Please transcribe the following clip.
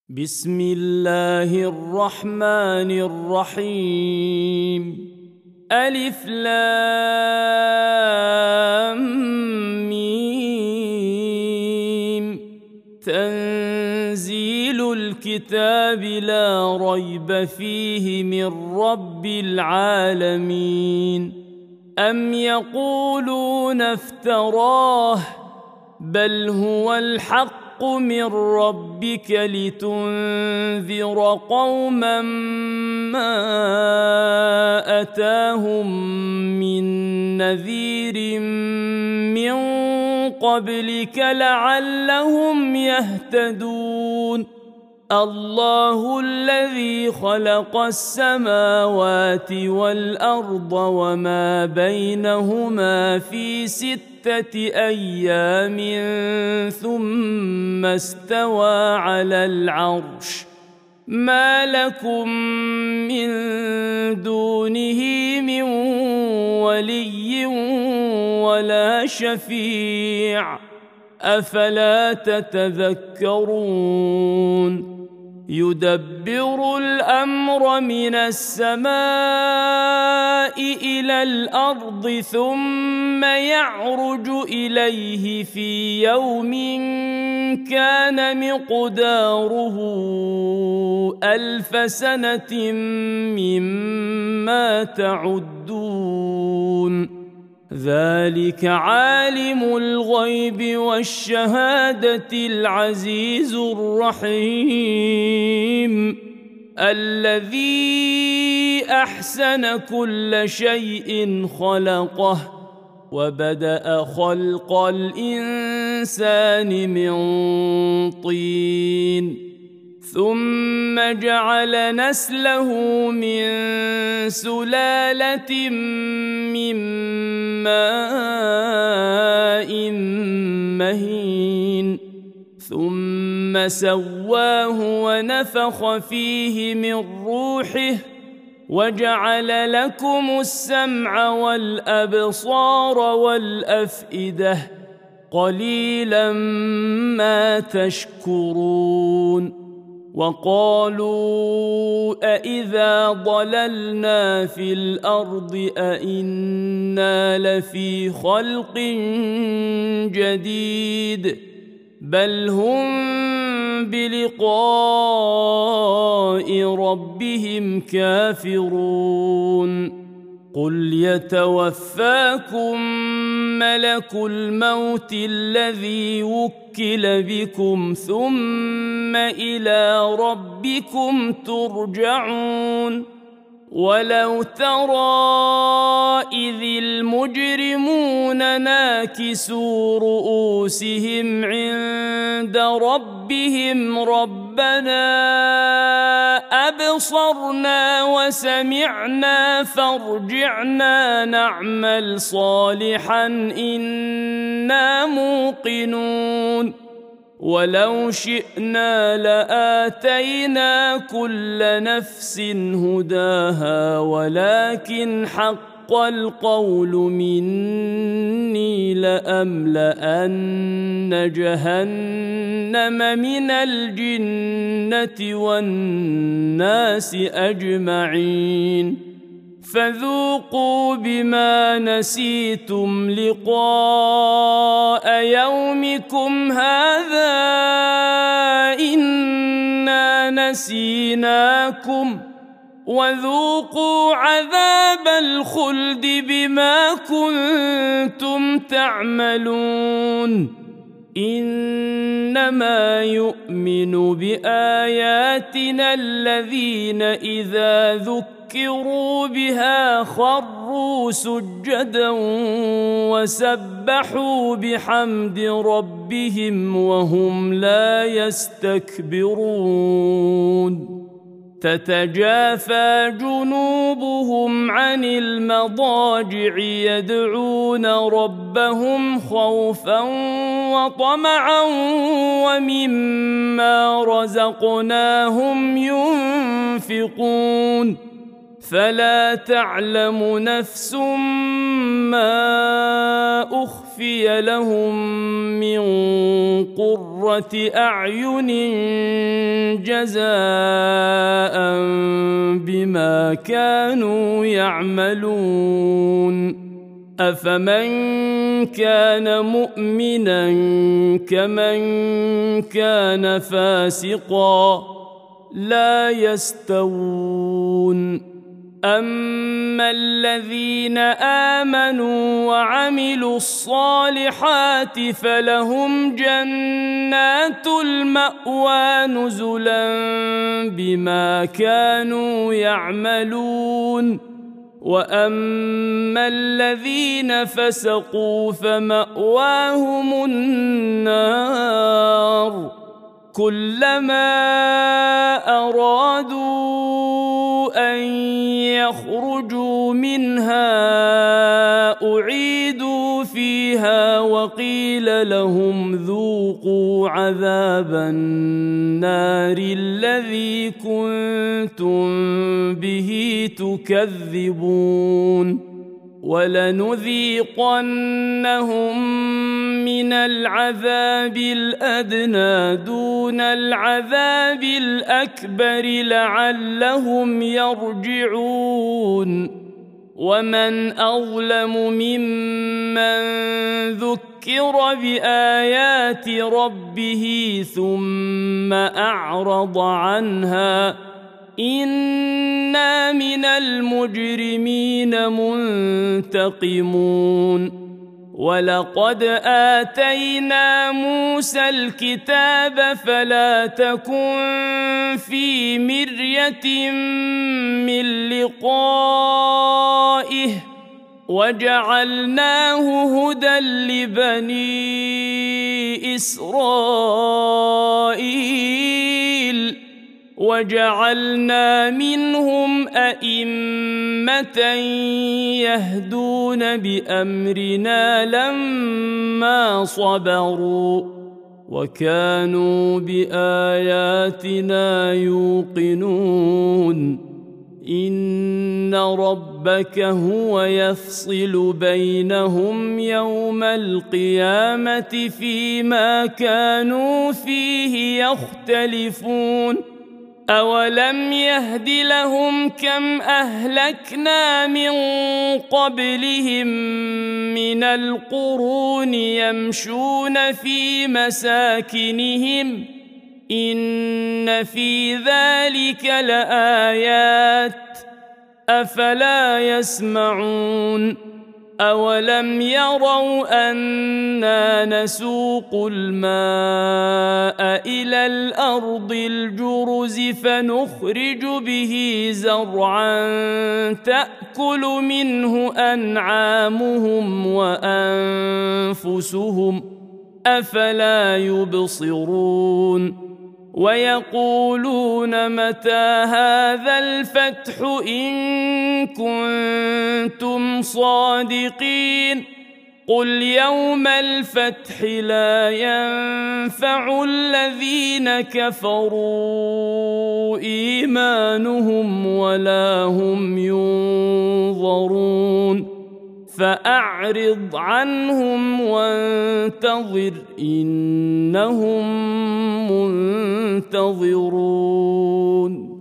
بسم الله الرحمن الرحيم. ألف لام ميم. تنزيل الكتاب لا ريب فيه من رب العالمين. أم يقولون افتراه بل هو الحق من ربك لتنذر قوما ما أتاهم من نذير من قبلك لعلهم يهتدون. الله الذي خلق السماوات والأرض وما بينهما في 6 أيام ثم استوى على العرش. ما لكم من دونه من ولي ولا شفيع أفلا تتذكرون. يدبر الأمر من السماء إلى الأرض ثم يعرج إليه في يوم كان مقداره 1000 سنة مما تعدون. ذلك عالم الغيب والشهادة العزيز الرحيم الذي أحسن كل شيء خلقه وبدأ خلق الإنسان من طين ثم جعل نسله من سلالة من ماء مهين ثم سواه ونفخ فيه من روحه وجعل لكم السمع والأبصار والأفئدة قليلا ما تشكرون. وقالوا أإذا ضللنا في الأرض أإنا لفي خلق جديد بل هم بلقاء ربهم كافرون. قل يتوفاكم ملك الموت الذي وكل بكم ثم إلى ربكم ترجعون. ولو ترى إذ المجرمون ناكسوا رؤوسهم عند ربهم ربنا أبصرنا وسمعنا فارجعنا نعمل صالحا إنا موقنون. ولو شئنا لآتينا كل نفس هداها ولكن حق القول مني لأملأن جهنم من الجنة والناس أجمعين. فذوقوا بما نسيتم لقاء يومكم هذا إنا نسيناكم وذوقوا عذاب الخلد بما كنتم تعملون. إنما يؤمن بآياتنا الذين إذا ذكروا بها خروا سجدا وسبحوا بحمد ربهم وهم لا يستكبرون. تتجافى جنوبهم عن المضاجع يدعون ربهم خوفا وطمعا ومما رزقناهم ينفقون. فلا تعلم نفس ما أخفي لهم من قرة أعين جزاء بما كانوا يعملون أفمن كان مؤمنا كمن كان فاسقا لا يستوون أما الذين آمنوا وعملوا الصالحات فلهم جنات المأوى نزلا بما كانوا يعملون وأما الذين فسقوا فمأواهم النار كلما أرادوا أن يخرجوا منها أعيدوا فيها وقيل لهم ذوقوا عذاب النار الذي كنتم به تكذبون ولنذيقنهم من العذاب الأدنى دون العذاب الأكبر لعلهم يرجعون ومن أظلم ممن ذكر بآيات ربه ثم أعرض عنها إنا من المجرمين منتقمون ولقد آتينا موسى الكتاب فلا تكن في مرية من لقائه وجعلناه هدى لبني إسرائيل وجعلنا منهم أئمة يهدون بأمرنا لما صبروا وكانوا بآياتنا يوقنون إن ربك هو يفصل بينهم يوم القيامة فيما كانوا فيه يختلفون أولم يهد لهم كم أهلكنا من قبلهم من القرون يمشون في مساكنهم إن في ذلك لآيات أفلا يسمعون أولم يروا أنا نسوق الماء إلى الأرض الجرز فنخرج به زرعا تأكل منه أنعامهم وأنفسهم أفلا يبصرون ويقولون متى هذا الفتح إن كنتم صادقين قل يوم الفتح لا ينفع الذين كفروا إيمانهم ولا هم ينظرون فأعرض عنهم وانتظر إنهم منتظرون